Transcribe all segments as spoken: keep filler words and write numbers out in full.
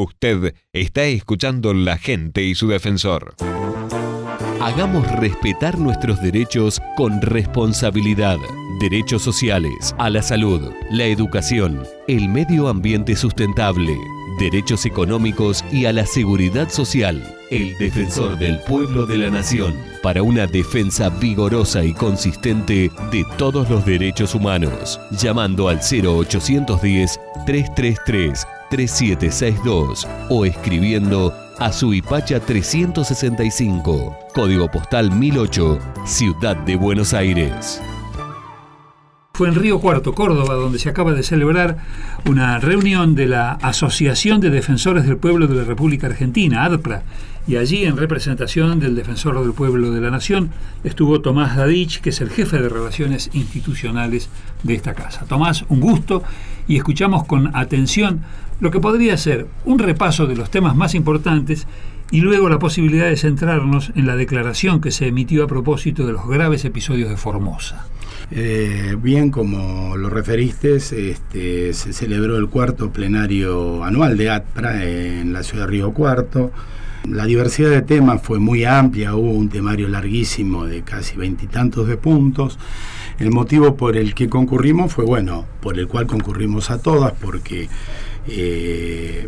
Usted está escuchando La Gente y su Defensor. Hagamos respetar nuestros derechos con responsabilidad. Derechos sociales, a la salud, la educación, el medio ambiente sustentable, derechos económicos y a la seguridad social. El Defensor del Pueblo de la Nación, para una defensa vigorosa y consistente de todos los derechos humanos. Llamando al cero ochocientos diez, trescientos treinta y tres, treinta y siete sesenta y dos o escribiendo a Suipacha trescientos sesenta y cinco, código postal mil ocho, Ciudad de Buenos Aires. Fue en Río Cuarto, Córdoba, donde se acaba de celebrar una reunión de la Asociación de Defensores del Pueblo de la República Argentina, ADPRA, y allí, en representación del Defensor del Pueblo de la Nación, estuvo Tomás Dadich, que es el jefe de Relaciones Institucionales de esta casa. Tomás, un gusto, y escuchamos con atención lo que podría ser un repaso de los temas más importantes y luego la posibilidad de centrarnos en la declaración que se emitió a propósito de los graves episodios de Formosa. Eh, bien, como lo referiste, este, se celebró el cuarto plenario anual de ADPRA en la ciudad de Río Cuarto. La diversidad de temas fue muy amplia, hubo un temario larguísimo de casi veintitantos de puntos. El motivo por el que concurrimos fue, bueno, por el cual concurrimos a todas, porque eh,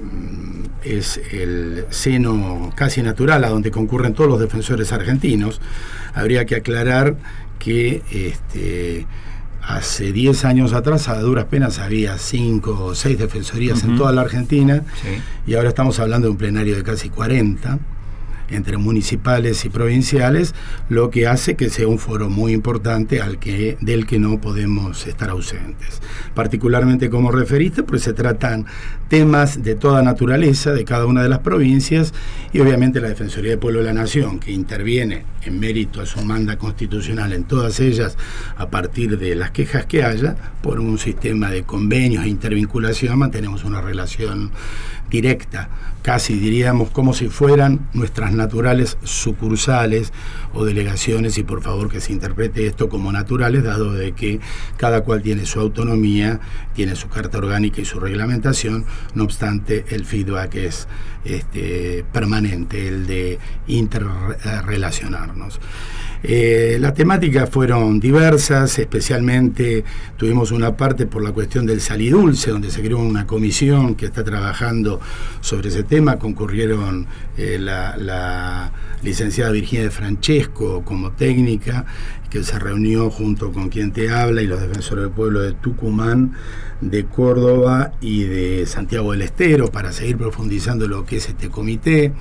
es el seno casi natural a donde concurren todos los defensores argentinos. Habría que aclarar que este, hace diez años atrás a duras penas había cinco o seis defensorías uh-huh. en toda la Argentina, sí. Y ahora estamos hablando de un plenario de casi cuarenta entre municipales y provinciales, lo que hace que sea un foro muy importante al que, del que no podemos estar ausentes. Particularmente, como referiste, pues se tratan temas de toda naturaleza de cada una de las provincias y obviamente la Defensoría del Pueblo de la Nación, que interviene en mérito a su manda constitucional en todas ellas a partir de las quejas que haya, por un sistema de convenios e intervinculación mantenemos una relación directa, casi diríamos como si fueran nuestras naturales sucursales o delegaciones, y por favor que se interprete esto como naturales, dado de que cada cual tiene su autonomía, tiene su carta orgánica y su reglamentación, no obstante el feedback es este, permanente, el de interrelacionarnos. Eh, las temáticas fueron diversas, especialmente tuvimos una parte por la cuestión del salidulce, donde se creó una comisión que está trabajando sobre ese tema. Concurrieron eh, la, la licenciada Virginia de Francesco como técnica, que se reunió junto con quien te habla y los defensores del pueblo de Tucumán, de Córdoba y de Santiago del Estero para seguir profundizando lo que es este comité.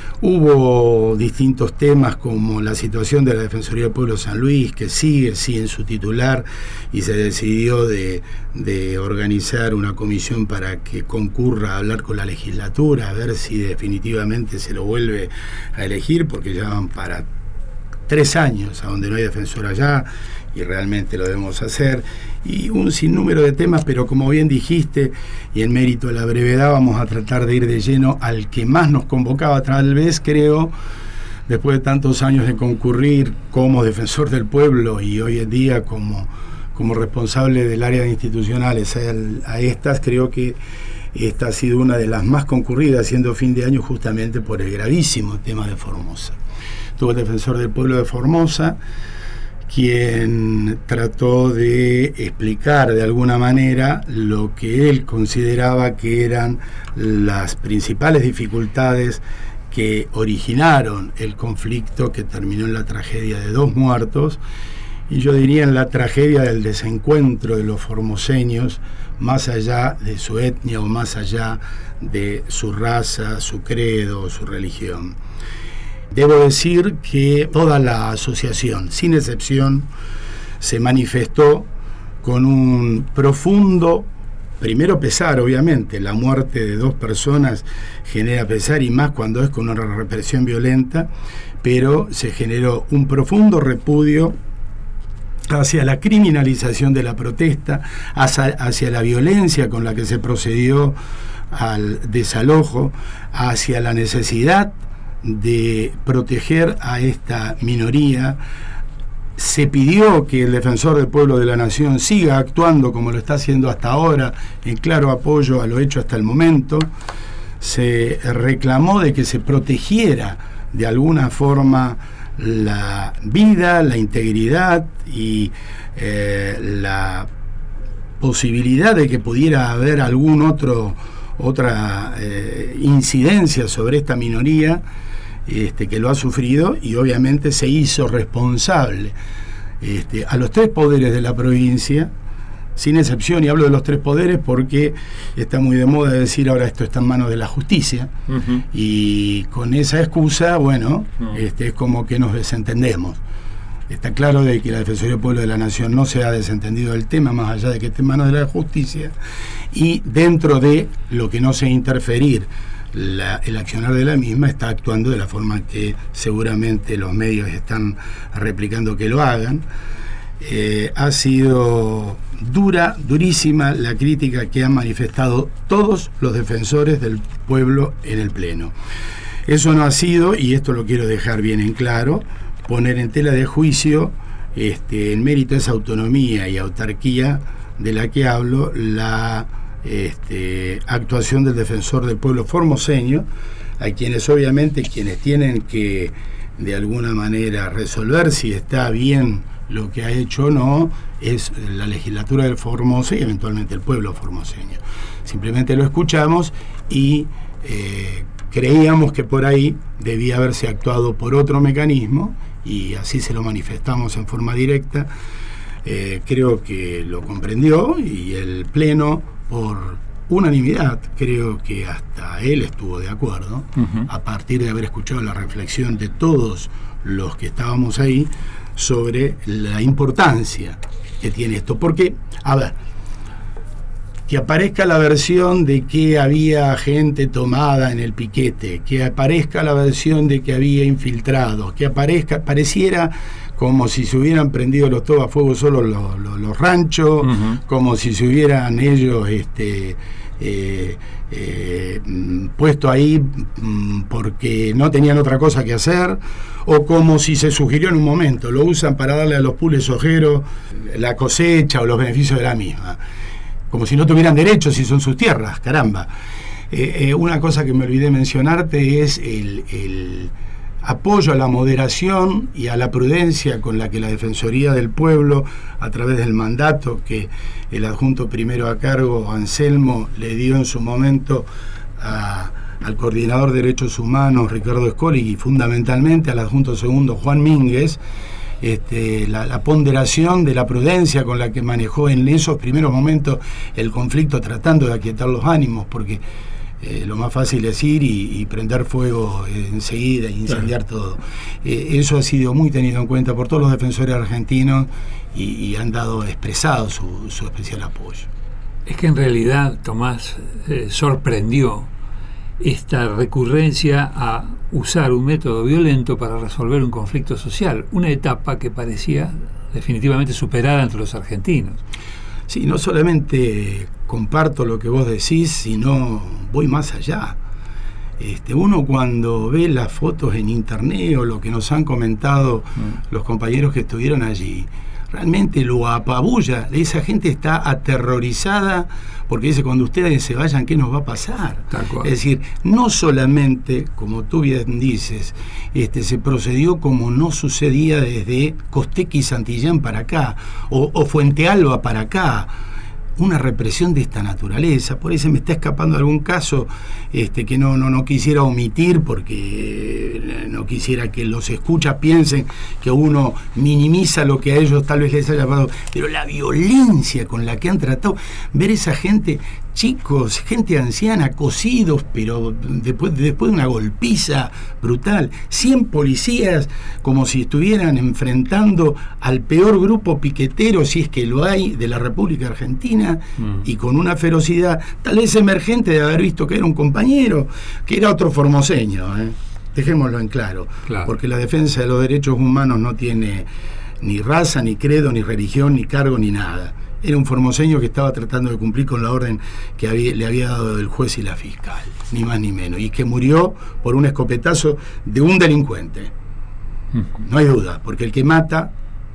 Hubo distintos temas como la situación de la Defensoría del Pueblo de San Luis, que sigue sin su titular, y se decidió de, de organizar una comisión para que concurra a hablar con la legislatura, a ver si definitivamente se lo vuelve a elegir, porque ya van para tres años a donde no hay defensor allá, y realmente lo debemos hacer, y un sinnúmero de temas, pero como bien dijiste, y en mérito de la brevedad, vamos a tratar de ir de lleno al que más nos convocaba, tal vez, creo, después de tantos años de concurrir como defensor del pueblo y hoy en día como, como responsable del área de institucionales a, a estas, creo que esta ha sido una de las más concurridas, siendo fin de año, justamente por el gravísimo tema de Formosa. Tuvo el defensor del pueblo de Formosa, quien trató de explicar de alguna manera lo que él consideraba que eran las principales dificultades que originaron el conflicto que terminó en la tragedia de dos muertos, y yo diría en la tragedia del desencuentro de los formoseños, más allá de su etnia o más allá de su raza, su credo o su religión. Debo decir que toda la asociación, sin excepción, se manifestó con un profundo, primero pesar, obviamente, la muerte de dos personas genera pesar, y más cuando es con una represión violenta, pero se generó un profundo repudio hacia la criminalización de la protesta, hacia, hacia la violencia con la que se procedió al desalojo, hacia la necesidad de proteger a esta minoría. Se pidió que el defensor del pueblo de la nación siga actuando como lo está haciendo hasta ahora, en claro apoyo a lo hecho hasta el momento. se reclamó de que se protegiera de alguna forma la vida, la integridad y eh, la posibilidad de que pudiera haber algún otro otra eh, incidencia sobre esta minoría este, que lo ha sufrido, y obviamente se hizo responsable este, a los tres poderes de la provincia, sin excepción, y hablo de los tres poderes porque está muy de moda decir ahora esto está en manos de la justicia, uh-huh. y con esa excusa, bueno, uh-huh. este, es como que nos desentendemos. Está claro de que la Defensoría del Pueblo de la Nación no se ha desentendido del tema, más allá de que esté en manos de la justicia, y dentro de lo que no sea interferir la, el accionar de la misma, está actuando de la forma que seguramente los medios están replicando que lo hagan. Eh, ha sido dura, durísima la crítica que han manifestado todos los defensores del pueblo en el Pleno. Eso no ha sido, y esto lo quiero dejar bien en claro, poner en tela de juicio, este, en mérito de esa autonomía y autarquía de la que hablo, la este, actuación del defensor del pueblo formoseño, a quienes obviamente quienes tienen que de alguna manera resolver si está bien lo que ha hecho o no es la legislatura del Formosa y eventualmente el pueblo formoseño. Simplemente lo escuchamos y eh, creíamos que por ahí debía haberse actuado por otro mecanismo, y así se lo manifestamos en forma directa. Eh, creo que lo comprendió, y el Pleno, por unanimidad, creo que hasta él estuvo de acuerdo, uh-huh. a partir de haber escuchado la reflexión de todos los que estábamos ahí sobre la importancia que tiene esto. Porque, a ver, que aparezca la versión de que había gente tomada en el piquete, que aparezca la versión de que había infiltrados, que aparezca, pareciera como si se hubieran prendido los todo a fuego solo los, los, los ranchos, uh-huh. como si se hubieran ellos este, eh, eh, puesto ahí porque no tenían otra cosa que hacer, o como si se sugirió en un momento, lo usan para darle a los pules ojeros la cosecha o los beneficios de la misma. Como si no tuvieran derechos si son sus tierras, caramba. Eh, eh, una cosa que me olvidé mencionarte es el, el apoyo a la moderación y a la prudencia con la que la Defensoría del Pueblo, a través del mandato que el adjunto primero a cargo, Anselmo, le dio en su momento a, al coordinador de Derechos Humanos, Ricardo Escoli, y fundamentalmente al adjunto segundo, Juan Mínguez, Este, la, la ponderación de la prudencia con la que manejó en esos primeros momentos el conflicto, tratando de aquietar los ánimos, porque eh, lo más fácil es ir y, y prender fuego eh, enseguida e incendiar claro. todo. Eh, eso ha sido muy tenido en cuenta por todos los defensores argentinos y, y han dado expresado su, su especial apoyo. Es que en realidad, Tomás, eh, sorprendió esta recurrencia a usar un método violento para resolver un conflicto social, una etapa que parecía definitivamente superada entre los argentinos. Sí, no solamente comparto lo que vos decís, sino voy más allá. Este, uno cuando ve las fotos en internet o lo que nos han comentado mm. los compañeros que estuvieron allí, realmente lo apabulla. Esa gente está aterrorizada porque dice, cuando ustedes se vayan, ¿qué nos va a pasar? Es decir, no solamente, como tú bien dices, este, se procedió como no sucedía desde Costequi y Santillán para acá, o, o Fuente Alba para acá, una represión de esta naturaleza. Por eso me está escapando algún caso este, que no, no, no quisiera omitir, porque no quisiera que los escuchas piensen que uno minimiza lo que a ellos tal vez les haya pasado, pero la violencia con la que han tratado, ver esa gente, chicos, gente anciana, cosidos, pero después, después de una golpiza brutal, cien policías como si estuvieran enfrentando al peor grupo piquetero, si es que lo hay, de la República Argentina, mm. y con una ferocidad tal vez emergente de haber visto que era un compañero, que era otro formoseño, ¿eh? Dejémoslo en claro, claro, porque la defensa de los derechos humanos no tiene ni raza, ni credo, ni religión, ni cargo, ni nada. Era un formoseño que estaba tratando de cumplir con la orden que había, le había dado el juez y la fiscal, ni más ni menos, y que murió por un escopetazo de un delincuente. No hay duda, porque el que mata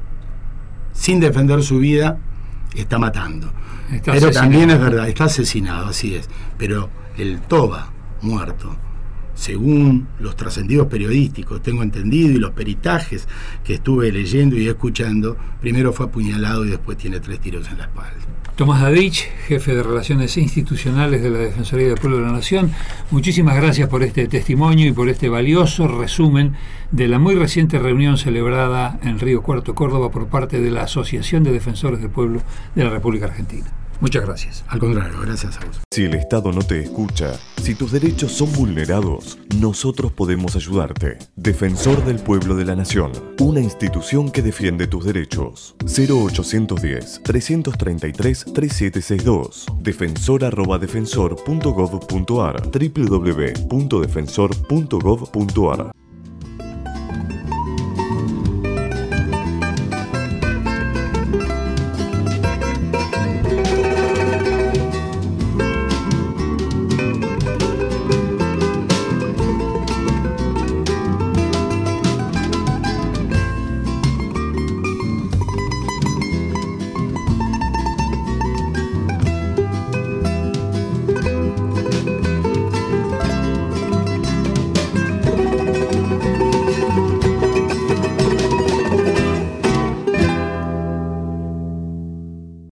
sin defender su vida está matando. Está pero asesinado. También es verdad, está asesinado, así es. Pero el Toba, muerto. Según los trascendidos periodísticos, tengo entendido, y los peritajes que estuve leyendo y escuchando, primero fue apuñalado y después tiene tres tiros en la espalda. Tomás Dadich, jefe de Relaciones Institucionales de la Defensoría del Pueblo de la Nación, muchísimas gracias por este testimonio y por este valioso resumen de la muy reciente reunión celebrada en Río Cuarto, Córdoba, por parte de la Asociación de Defensores del Pueblo de la República Argentina. Muchas gracias. Al contrario, gracias a vos. Si el Estado no te escucha, si tus derechos son vulnerados, nosotros podemos ayudarte. Defensor del Pueblo de la Nación, una institución que defiende tus derechos. cero ochocientos diez, trescientos treinta y tres, treinta y siete sesenta y dos. defensor arroba defensor punto gov punto ar, doble u doble u doble u punto defensor punto gov punto ar.